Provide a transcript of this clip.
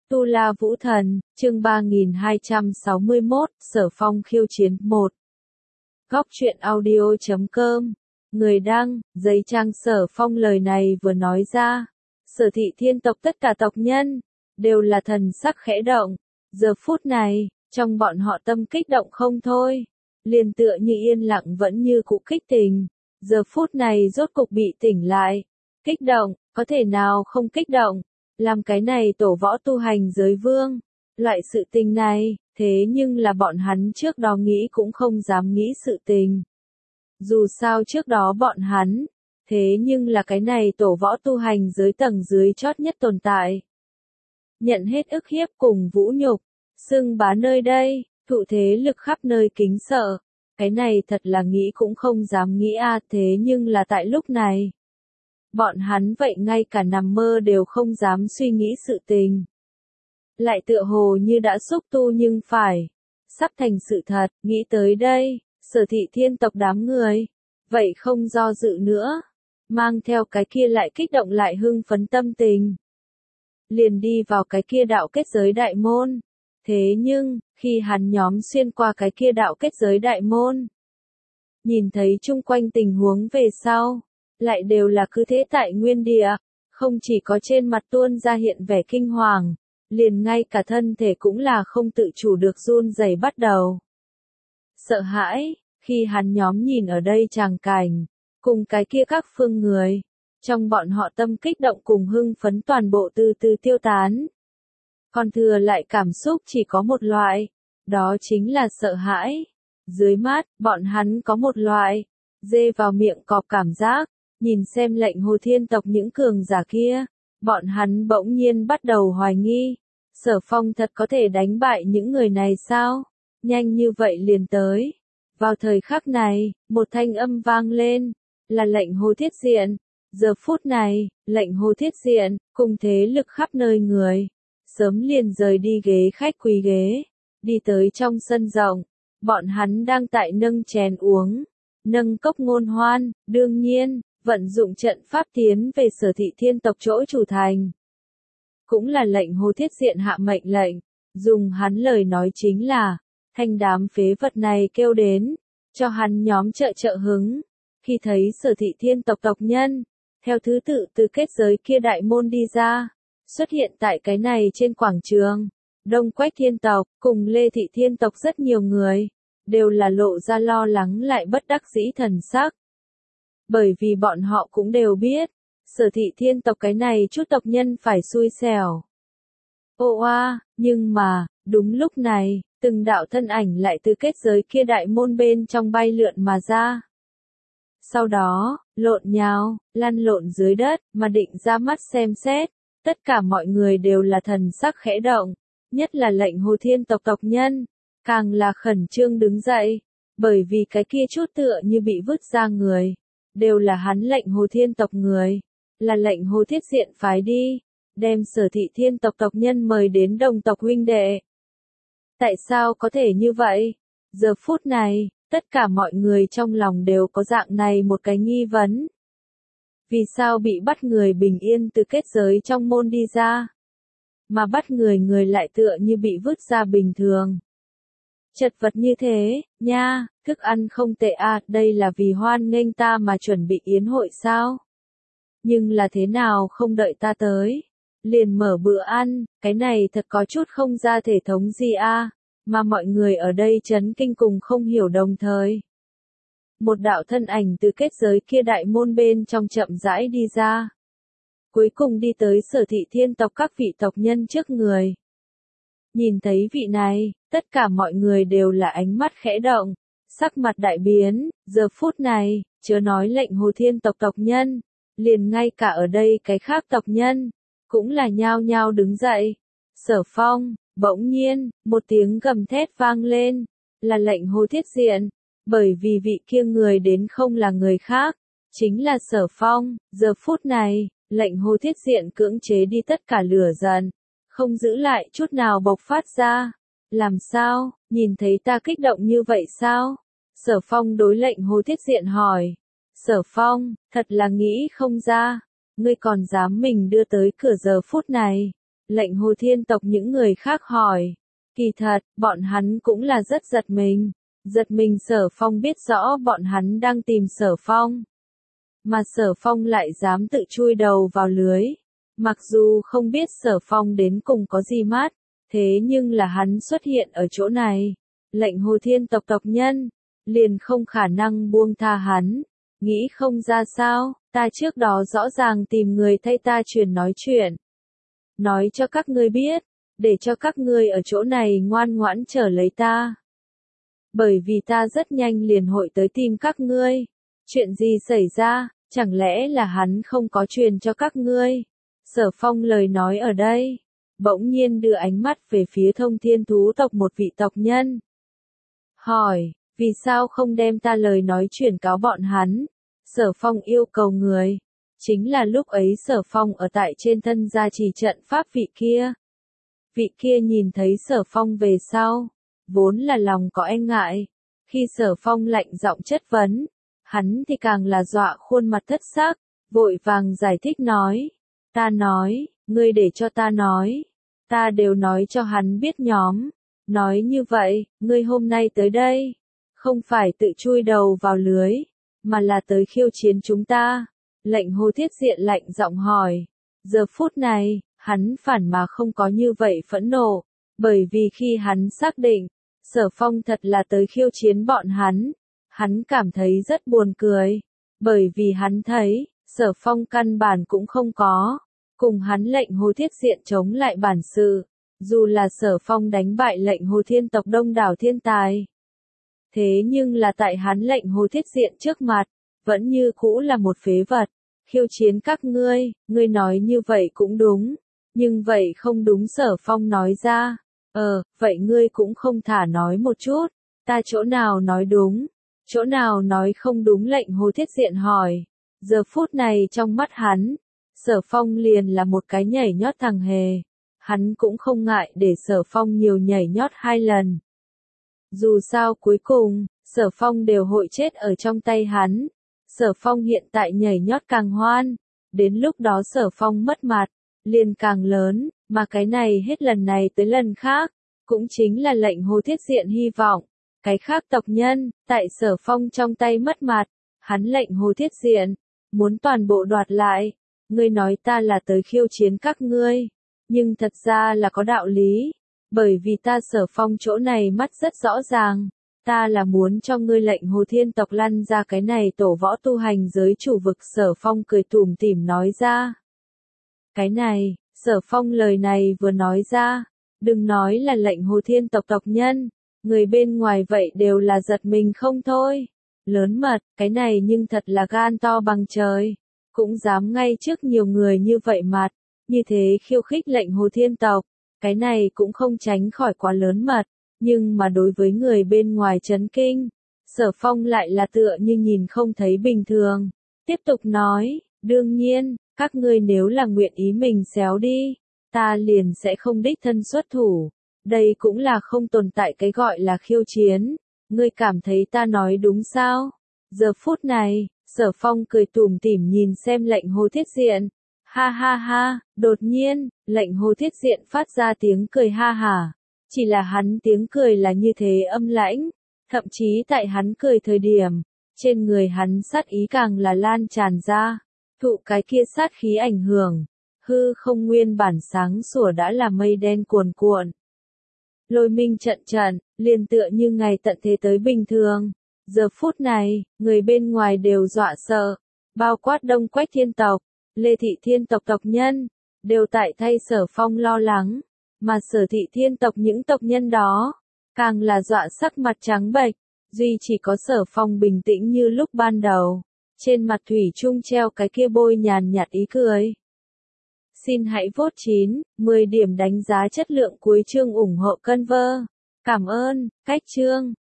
Tu La Vũ Thần, chương 3261, Sở Phong khiêu chiến 1. Góc truyện audio.com. Người đăng, giấy trang Sở Phong lời này vừa nói ra. Sở Thị Thiên tộc tất cả tộc nhân, đều là thần sắc khẽ động. Giờ phút này, trong bọn họ tâm kích động không thôi. Liền tựa như yên lặng vẫn như cũ kích tình. Giờ phút này rốt cục bị tỉnh lại. Kích động, có thể nào không kích động? Làm cái này tổ võ tu hành giới vương. Loại sự tình này, thế nhưng là bọn hắn trước đó nghĩ cũng không dám nghĩ sự tình. Dù sao trước đó bọn hắn, thế nhưng là cái này tổ võ tu hành giới tầng dưới chót nhất tồn tại. Nhận hết ức hiếp cùng vũ nhục, xưng bá nơi đây, thụ thế lực khắp nơi kính sợ. Cái này thật là nghĩ cũng không dám nghĩ thế nhưng là tại lúc này. Bọn hắn vậy ngay cả nằm mơ đều không dám suy nghĩ sự tình. Lại tựa hồ như đã xúc tu nhưng phải. Sắp thành sự thật, nghĩ tới đây, Sở Thị Thiên tộc đám người. Vậy không do dự nữa. Mang theo cái kia lại kích động lại hưng phấn tâm tình. Liền đi vào cái kia đạo kết giới đại môn. Thế nhưng, khi hắn nhóm xuyên qua cái kia đạo kết giới đại môn. Nhìn thấy chung quanh tình huống về sau. Lại đều là cứ thế tại nguyên địa, không chỉ có trên mặt tuôn ra hiện vẻ kinh hoàng, liền ngay cả thân thể cũng là không tự chủ được run rẩy bắt đầu. Sợ hãi, khi hắn nhóm nhìn ở đây tràng cảnh, cùng cái kia các phương người, trong bọn họ tâm kích động cùng hưng phấn toàn bộ từ từ tiêu tán. Còn thừa lại cảm xúc chỉ có một loại, đó chính là sợ hãi. Dưới mắt, bọn hắn có một loại, dê vào miệng cọp cảm giác. Nhìn xem lệnh Hồ Thiên tộc những cường giả kia, bọn hắn bỗng nhiên bắt đầu hoài nghi. Sở Phong thật có thể đánh bại những người này sao? Nhanh như vậy liền tới. Vào thời khắc này, một thanh âm vang lên, là lệnh Hồ Thiết Diện. Giờ phút này, lệnh Hồ Thiết Diện, cùng thế lực khắp nơi người, sớm liền rời đi ghế khách quý ghế, đi tới trong sân rộng. Bọn hắn đang tại nâng chén uống, nâng cốc ngôn hoan, đương nhiên. Vận dụng trận pháp tiến về Sở Thị Thiên tộc chỗ chủ thành. Cũng là lệnh Hồ Thiết Diện hạ mệnh lệnh, dùng hắn lời nói chính là, thanh đám phế vật này kêu đến, cho hắn nhóm trợ hứng. Khi thấy Sở Thị Thiên tộc tộc nhân, theo thứ tự từ kết giới kia đại môn đi ra, xuất hiện tại cái này trên quảng trường, Đông Quách Thiên tộc, cùng Lê Thị Thiên tộc rất nhiều người, đều là lộ ra lo lắng lại bất đắc dĩ thần sắc. Bởi vì bọn họ cũng đều biết, Sở Thị Thiên tộc cái này chút tộc nhân phải xui xẻo. Nhưng mà, đúng lúc này, từng đạo thân ảnh lại từ kết giới kia đại môn bên trong bay lượn mà ra. Sau đó, lộn nhào, lăn lộn dưới đất, mà định ra mắt xem xét, tất cả mọi người đều là thần sắc khẽ động, nhất là lệnh Hồ Thiên tộc tộc nhân, càng là khẩn trương đứng dậy, bởi vì cái kia chút tựa như bị vứt ra người. Đều là hắn lệnh Hồ Thiên tộc người, là lệnh Hồ Thiết Diện phái đi, đem Sở Thị Thiên tộc tộc nhân mời đến đồng tộc huynh đệ. Tại sao có thể như vậy? Giờ phút này, tất cả mọi người trong lòng đều có dạng này một cái nghi vấn. Vì sao bị bắt người bình yên từ kết giới trong môn đi ra? Mà bắt người lại tựa như bị vứt ra bình thường. Chật vật như thế, nha, thức ăn không tệ đây là vì hoan nghênh ta mà chuẩn bị yến hội sao? Nhưng là thế nào không đợi ta tới? Liền mở bữa ăn, cái này thật có chút không ra thể thống gì mà mọi người ở đây chấn kinh cùng không hiểu đồng thời. Một đạo thân ảnh từ kết giới kia đại môn bên trong chậm rãi đi ra. Cuối cùng đi tới Sở Thị Thiên tộc các vị tộc nhân trước người. Nhìn thấy vị này, tất cả mọi người đều là ánh mắt khẽ động, sắc mặt đại biến, giờ phút này, chớ nói lệnh Hồ Thiên tộc tộc nhân, liền ngay cả ở đây cái khác tộc nhân, cũng là nhao nhao đứng dậy. Sở Phong, bỗng nhiên, một tiếng gầm thét vang lên, là lệnh Hồ Thiết Diện, bởi vì vị kia người đến không là người khác, chính là Sở Phong. Giờ phút này, lệnh Hồ Thiết Diện cưỡng chế đi tất cả lửa giận. Không giữ lại chút nào bộc phát ra. Làm sao, nhìn thấy ta kích động như vậy sao? Sở Phong đối lệnh Hồ Thiết Diện hỏi. Sở Phong, thật là nghĩ không ra. Ngươi còn dám mình đưa tới cửa giờ phút này. Lệnh Hồ Thiên tộc những người khác hỏi. Kỳ thật, bọn hắn cũng là rất giật mình. Giật mình Sở Phong biết rõ bọn hắn đang tìm Sở Phong. Mà Sở Phong lại dám tự chui đầu vào lưới. Mặc dù không biết Sở Phong đến cùng có gì mát, thế nhưng là hắn xuất hiện ở chỗ này. Lệnh Hồ Thiên tộc tộc nhân, liền không khả năng buông tha hắn. Nghĩ không ra sao, ta trước đó rõ ràng tìm người thay ta truyền nói chuyện. Nói cho các ngươi biết, để cho các ngươi ở chỗ này ngoan ngoãn chờ lấy ta. Bởi vì ta rất nhanh liền hội tới tìm các ngươi. Chuyện gì xảy ra, chẳng lẽ là hắn không có truyền cho các ngươi? Sở Phong lời nói ở đây, bỗng nhiên đưa ánh mắt về phía Thông Thiên thú tộc một vị tộc nhân. Hỏi, vì sao không đem ta lời nói truyền cáo bọn hắn? Sở Phong yêu cầu người. Chính là lúc ấy Sở Phong ở tại trên thân gia trì trận pháp vị kia. Vị kia nhìn thấy Sở Phong về sau, vốn là lòng có e ngại. Khi Sở Phong lạnh giọng chất vấn, hắn thì càng là dọa khuôn mặt thất sắc, vội vàng giải thích nói. Ta nói, ngươi để cho ta nói. Ta đều nói cho hắn biết nhóm. Nói như vậy, ngươi hôm nay tới đây, không phải tự chui đầu vào lưới, mà là tới khiêu chiến chúng ta. Lệnh Hồ Thiết Diện lạnh giọng hỏi. Giờ phút này, hắn phản mà không có như vậy phẫn nộ, bởi vì khi hắn xác định, Sở Phong thật là tới khiêu chiến bọn hắn cảm thấy rất buồn cười, bởi vì hắn thấy, Sở Phong căn bản cũng không có, cùng hắn Lệnh Hồ Thiết Diện chống lại bản sự, dù là Sở Phong đánh bại Lệnh Hồ Thiên tộc đông đảo thiên tài. Thế nhưng là tại hắn Lệnh Hồ Thiết Diện trước mặt, vẫn như cũ là một phế vật. Khiêu chiến các ngươi nói như vậy cũng đúng, nhưng vậy không đúng. Sở Phong nói ra. Vậy ngươi cũng không thả nói một chút, ta chỗ nào nói đúng, chỗ nào nói không đúng? Lệnh Hồ Thiết Diện hỏi. Giờ phút này trong mắt hắn, Sở Phong liền là một cái nhảy nhót thằng hề, hắn cũng không ngại để Sở Phong nhiều nhảy nhót 2 lần. Dù sao cuối cùng, Sở Phong đều hội chết ở trong tay hắn. Sở Phong hiện tại nhảy nhót càng hoan, đến lúc đó Sở Phong mất mặt, liền càng lớn, mà cái này hết lần này tới lần khác, cũng chính là Lệnh Hồ Thiết Diện hy vọng. Cái khác tộc nhân, tại Sở Phong trong tay mất mặt, hắn Lệnh Hồ Thiết Diện, muốn toàn bộ đoạt lại. Ngươi nói ta là tới khiêu chiến các ngươi, nhưng thật ra là có đạo lý, bởi vì ta Sở Phong chỗ này mắt rất rõ ràng. Ta là muốn cho ngươi Lệnh Hồ Thiên tộc lăn ra cái này tổ võ tu hành giới chủ vực. Sở Phong cười tủm tỉm nói ra. Cái này, Sở Phong lời này vừa nói ra, đừng nói là Lệnh Hồ Thiên tộc tộc nhân, người bên ngoài vậy đều là giật mình không thôi. Lớn mật, cái này nhưng thật là gan to bằng trời, cũng dám ngay trước nhiều người như vậy mặt, như thế khiêu khích Lệnh Hồ Thiên tộc, cái này cũng không tránh khỏi quá lớn mật. Nhưng mà đối với người bên ngoài chấn kinh, Sở Phong lại là tựa như nhìn không thấy bình thường. Tiếp tục nói, đương nhiên, các ngươi nếu là nguyện ý mình xéo đi, ta liền sẽ không đích thân xuất thủ. Đây cũng là không tồn tại cái gọi là khiêu chiến. Ngươi cảm thấy ta nói đúng sao? Giờ phút này, Sở Phong cười tủm tỉm nhìn xem Lệnh Hồ Thiết Diện. Ha ha ha, đột nhiên, Lệnh Hồ Thiết Diện phát ra tiếng cười ha hả. Chỉ là hắn tiếng cười là như thế âm lãnh, thậm chí tại hắn cười thời điểm, trên người hắn sát ý càng là lan tràn ra, thụ cái kia sát khí ảnh hưởng, hư không nguyên bản sáng sủa đã là mây đen cuồn cuộn. Lôi minh trận trận, liền tựa như ngày tận thế tới bình thường. Giờ phút này, người bên ngoài đều dọa sợ, bao quát Đông Quách Thiên tộc, Lê Thị Thiên tộc tộc nhân, đều tại thay Sở Phong lo lắng. Mà Sở Thị Thiên tộc những tộc nhân đó, càng là dọa sắc mặt trắng bệch, duy chỉ có Sở Phong bình tĩnh như lúc ban đầu, trên mặt thủy chung treo cái kia bôi nhàn nhạt ý cười. Xin hãy vote 9/10 điểm đánh giá chất lượng cuối chương ủng hộ Conver. Cảm ơn, cách chương.